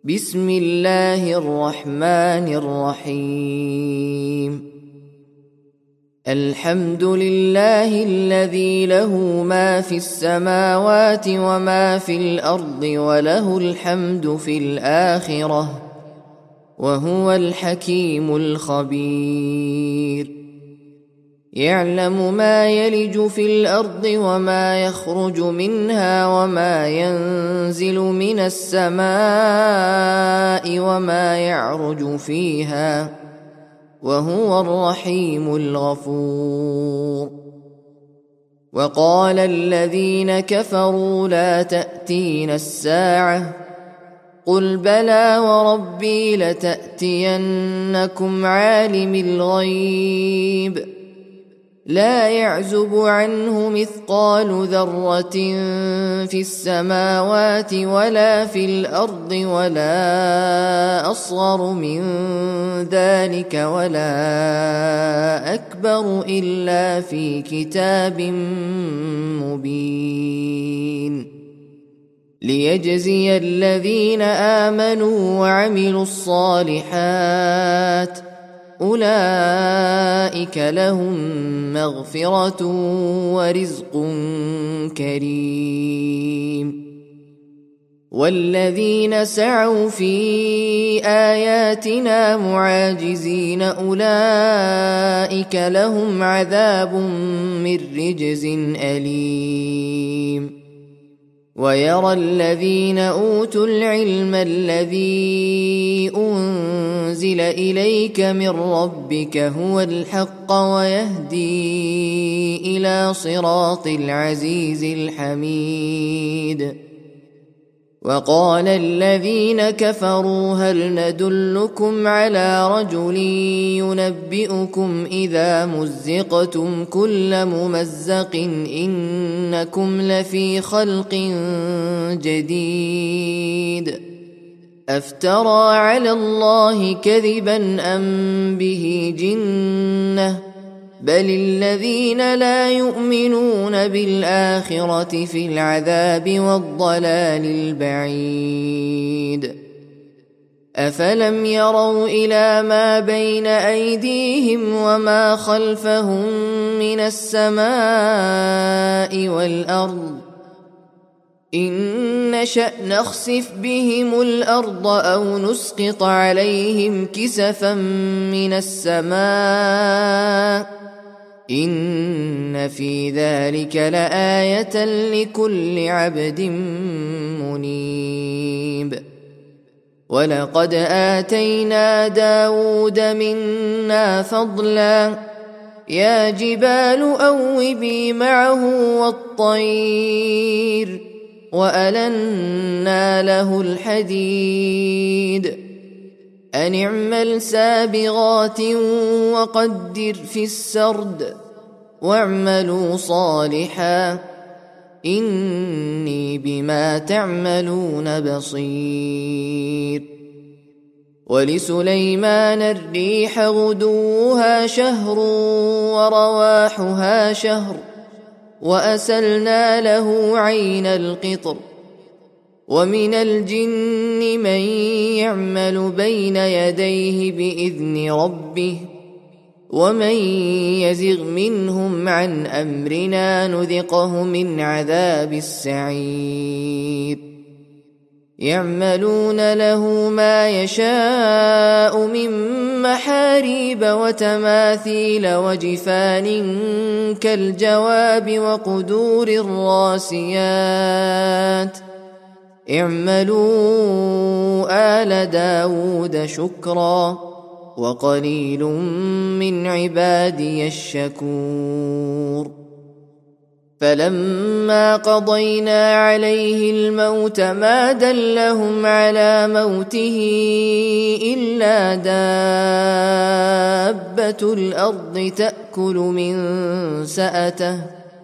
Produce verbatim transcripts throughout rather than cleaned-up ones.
بسم الله الرحمن الرحيم. الحمد لله الذي له ما في السماوات وما في الأرض وله الحمد في الآخرة وهو الحكيم الخبير. يعلم ما يلج في الأرض وما يخرج منها وما ينزل من السماء وما يعرج فيها وهو الرحيم الغفور. وقال الذين كفروا لا تأتينا الساعة قل بلى وربي لتأتينكم عالم الغيب لا يعزب عنه مثقال ذرة في السماوات ولا في الأرض ولا أصغر من ذلك ولا أكبر إلا في كتاب مبين ليجزي الذين آمنوا وعملوا الصالحات أولئك لهم مغفرة ورزق كريم. والذين سعوا في آياتنا معاجزين أولئك لهم عذاب من رجز أليم. ويرى الذين أوتوا العلم الذي أنزل إليك من ربك هو الحق ويهدي إلى صراط العزيز الحميد. وقال الذين كفروا هل ندلكم على رجل ينبئكم إذا مزقتم كل ممزق إنكم لفي خلق جديد أفترى على الله كذبا أم به جنة بل الذين لا يؤمنون بالآخرة في العذاب والضلال البعيد. أفلم يروا إلى ما بين أيديهم وما خلفهم من السماء والأرض إن نشأ نخسف بهم الأرض أو نسقط عليهم كسفا من السماء إن في ذلك لآية لكل عبد منيب. ولقد آتينا داود منا فضلا يا جبال أوبي معه والطير وألنا له الحديد أن اعمل سابغات وقدر في السرد واعملوا صالحا إني بما تعملون بصير. ولسليمان الريح غدوها شهر ورواحها شهر وأسلنا له عين القطر. ومن الجن من يعمل بين يديه بإذن ربه ومن يزغ منهم عن أمرنا نذقه من عذاب السعير. يعملون له ما يشاء من محاريب وتماثيل وجفان كالجواب وقدور الراسيات اعملوا آل داود شكرا وقليل من عبادي الشكور. فلما قضينا عليه الموت ما دلهم على موته إلا دابة الأرض تأكل من سأته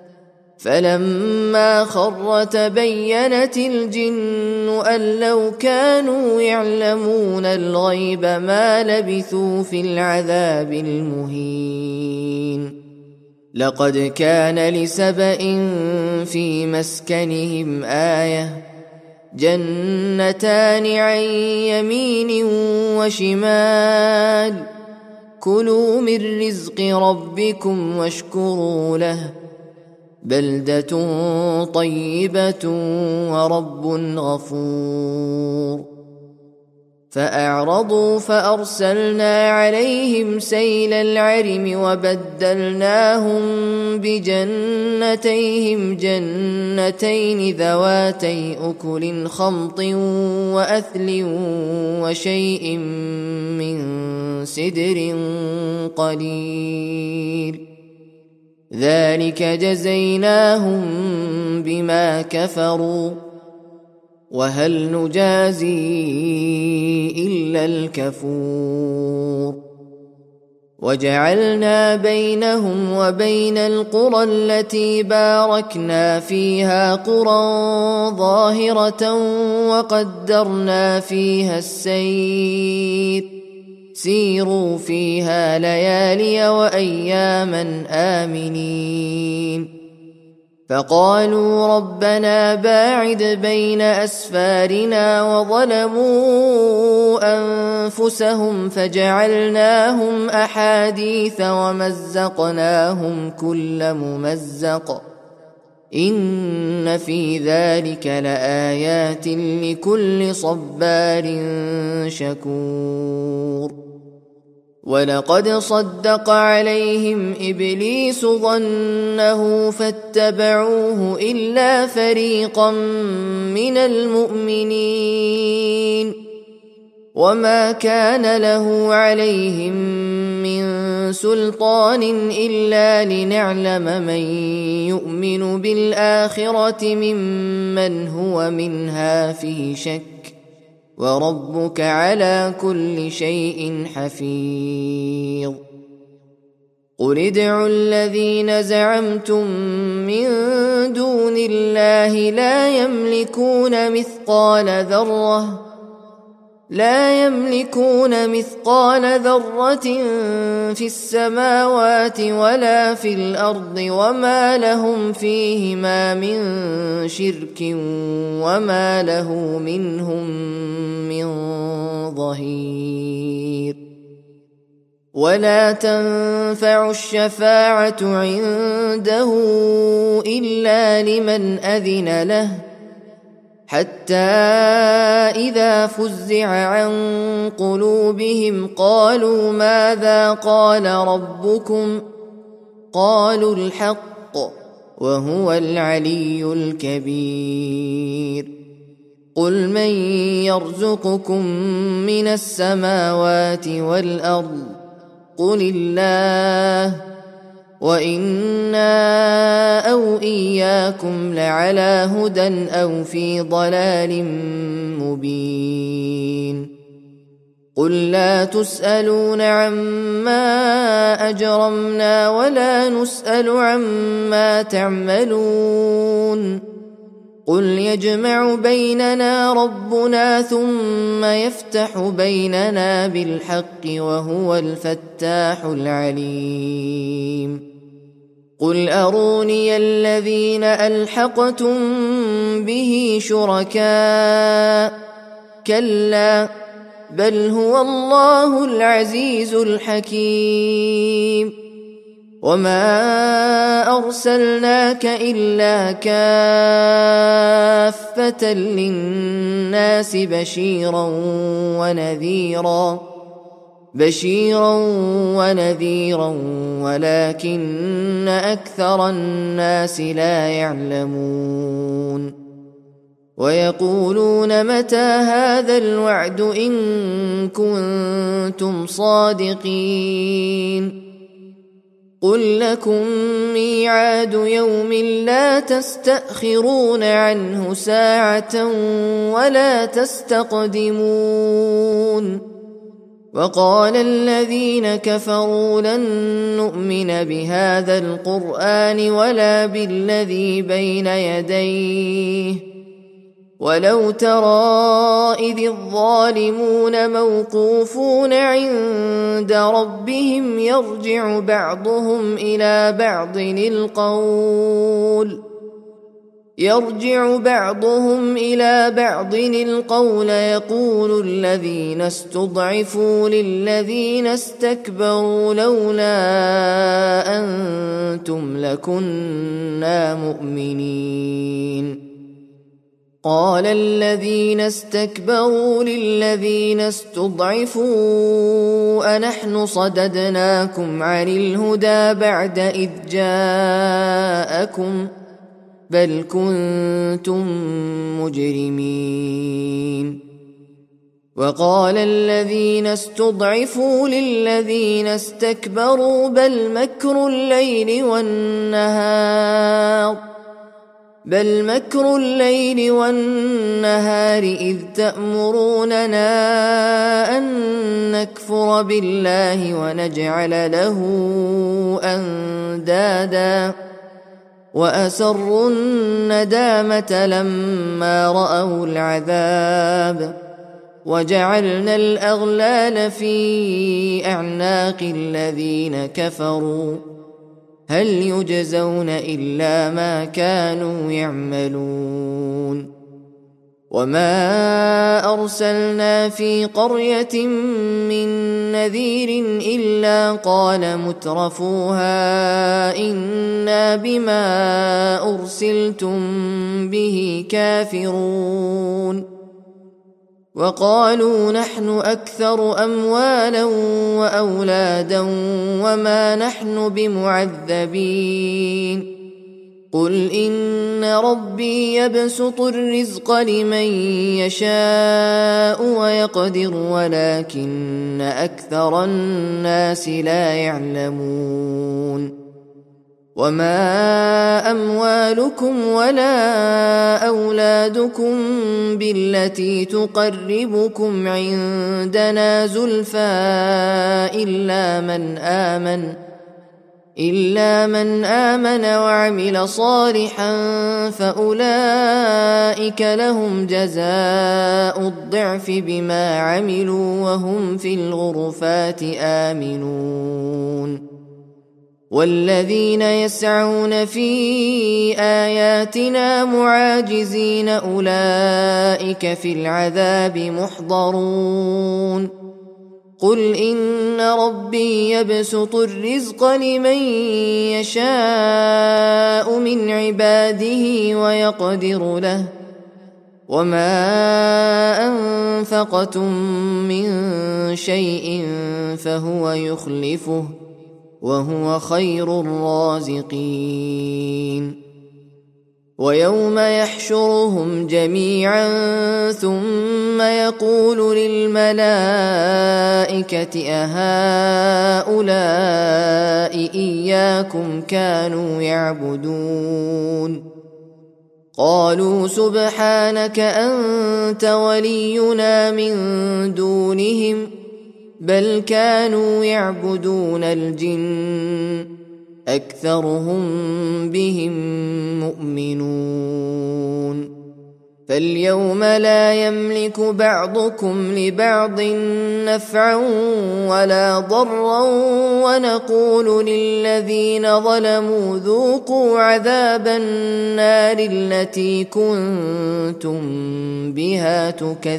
فلما خر تبينت الجن أن لو كانوا يعلمون الغيب ما لبثوا في العذاب المهين. لقد كان لسبإ في مسكنهم آية جنتان عن يمين وشمال كلوا من رزق ربكم واشكروا له بلدة طيبة ورب غفور فأعرضوا فأرسلنا عليهم سيل العرم وبدلناهم بجنتيهم جنتين ذواتي أكل خمط وأثل وشيء من سدر قليل ذلك جزيناهم بما كفروا وهل نجازي إلا الكفور وجعلنا بينهم وبين القرى التي باركنا فيها قرى ظاهرة وقدرنا فيها السير سيروا فيها ليالي وأياما آمنين فقالوا ربنا باعد بين أسفارنا وظلموا أنفسهم فجعلناهم أحاديث ومزقناهم كل ممزق إن في ذلك لآيات لكل صبار شكور ولقد صدق عليهم إبليس ظنه فاتبعوه إلا فريقا من المؤمنين وما كان له عليهم من سلطان إلا لنعلم من يؤمن بالآخرة ممن هو منها في شك وربك على كل شيء حفيظ قل ادعوا الذين زعمتم من دون الله لا يملكون مثقال ذرة لا يملكون مثقال ذرة في السماوات ولا في الأرض وما لهم فيهما من شرك وما له منهم من ظهير ولا تنفع الشفاعة عنده إلا لمن أذن له حتى إذا فزع عن قلوبهم قالوا ماذا قال ربكم قالوا الحق وهو العلي الكبير قل من يرزقكم من السماوات والأرض قل الله وإنا أو إياكم لعلى هدى أو في ضلال مبين قل لا تسألون عما أجرمنا ولا نسأل عما تعملون قل يجمع بيننا ربنا ثم يفتح بيننا بالحق وهو الفتاح العليم قل أروني الذين ألحقتم به شركاء كلا بل هو الله العزيز الحكيم وما أرسلناك إلا كافة للناس بشيرا ونذيرا بشيرا ونذيرا ولكن أكثر الناس لا يعلمون ويقولون متى هذا الوعد إن كنتم صادقين قل لكم ميعاد يوم لا تستأخرون عنه ساعة ولا تستقدمون وقال الذين كفروا لن نؤمن بهذا القرآن ولا بالذي بين يديه ولو ترى إذ الظالمون موقوفون عند ربهم يرجع بعضهم إلى بعض القول يرجع بعضهم إلى بعض القول يقول الذين استضعفوا للذين استكبروا لولا أنتم لكنا مؤمنين قال الذين استكبروا للذين استضعفوا أنحن صددناكم عن الهدى بعد إذ جاءكم بل كنتم مجرمين وقال الذين استضعفوا للذين استكبروا بل مكر الليل والنهار بل مكر الليل والنهار إذ تأمروننا أن نكفر بالله ونجعل له أندادا وأسروا الندامة لما رأوا العذاب وجعلنا الأغلال في أعناق الذين كفروا هل يجزون إلا ما كانوا يعملون وما أرسلنا في قرية من نذير إلا قال مترفوها إنا بما أرسلتم به كافرون وقالوا نحن أكثر أموالا وأولادا وما نحن بمعذبين قل إن ربي يبسط الرزق لمن يشاء ويقدر ولكن أكثر الناس لا يعلمون وما أموالكم ولا أولادكم بالتي تقربكم عندنا زلفى إلا من آمن إلا من آمن وعمل صالحا فأولئك لهم جزاء الضعف بما عملوا وهم في الغرفات آمنون والذين يسعون في آياتنا معاجزين أولئك في العذاب محضرون قل إن ربي يبسط الرزق لمن يشاء من عباده ويقدر له وما أنفقتم من شيء فهو يخلفه وهو خير الرازقين ويوم يحشرهم جميعا ثم يقول للملائكة أهؤلاء إياكم كانوا يعبدون قالوا سبحانك أنت ولينا من دونهم بل كانوا يعبدون الجن أكثرهم بهم مؤمنون فاليوم لا يملك بعضكم لبعض نفعا ولا ضرا ونقول للذين ظلموا ذوقوا عذاب النار التي كنتم بها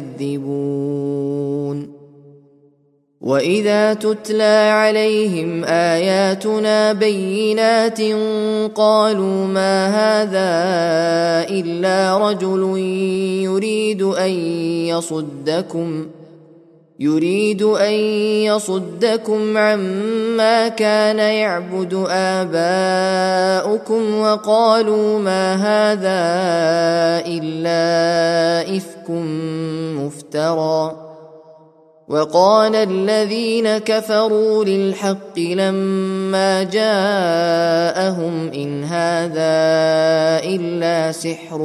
تكذبون وإذا تتلى عليهم آياتنا بينات قالوا ما هذا إلا رجل يريد أن يصدكم يريد أن يصدكم عما كان يعبد آباؤكم وقالوا ما هذا إلا إفك مفترى وقال الذين كفروا للحق لما جاءهم إن هذا إلا سحر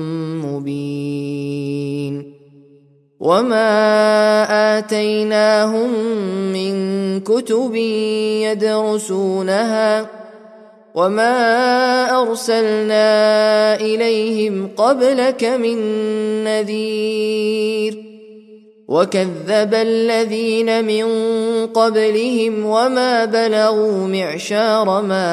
مبين وما آتيناهم من كتب يدرسونها وما أرسلنا إليهم قبلك من نذير وكذب الذين من قبلهم وما بلغوا معشار ما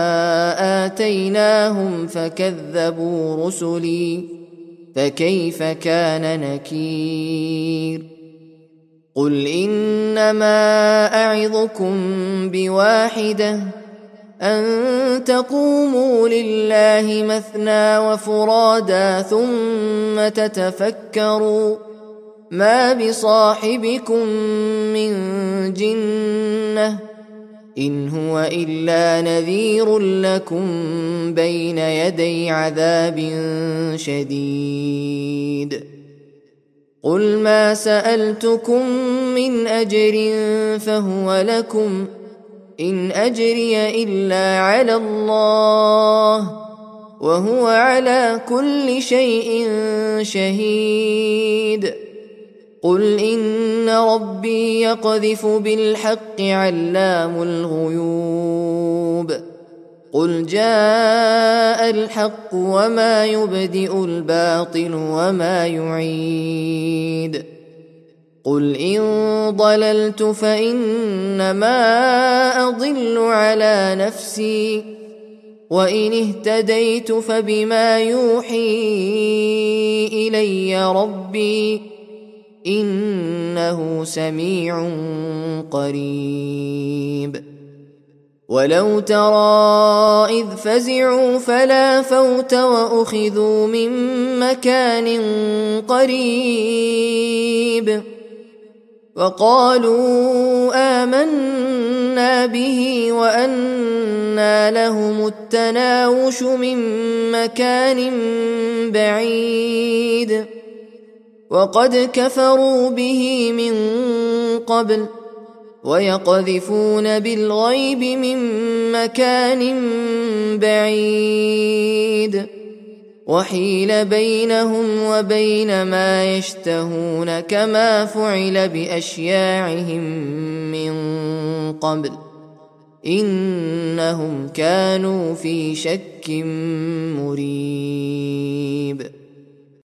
آتيناهم فكذبوا رسلي فكيف كان نكير قل إنما أعظكم بواحدة أن تقوموا لله مثنى وفرادا ثم تتفكروا ما بصاحبكم من جنة إن هو إلا نذير لكم بين يدي عذاب شديد قل ما سألتكم من أجر فهو لكم إن أجري إلا على الله وهو على كل شيء شهيد قل إن ربي يقذف بالحق علام الغيوب قل جاء الحق وما يبدئ الباطل وما يعيد قل إن ضللت فإنما أضل على نفسي وإن اهتديت فبما يوحي إلي ربي إنه سميع قريب ولو ترى إذ فزعوا فلا فوت وأخذوا من مكان قريب وقالوا آمنا به وأنى لهم التناوش من مكان بعيد وقد كفروا به من قبل ويقذفون بالغيب من مكان بعيد وحيل بينهم وبين ما يشتهون كما فعل بأشياعهم من قبل إنهم كانوا في شك مريب.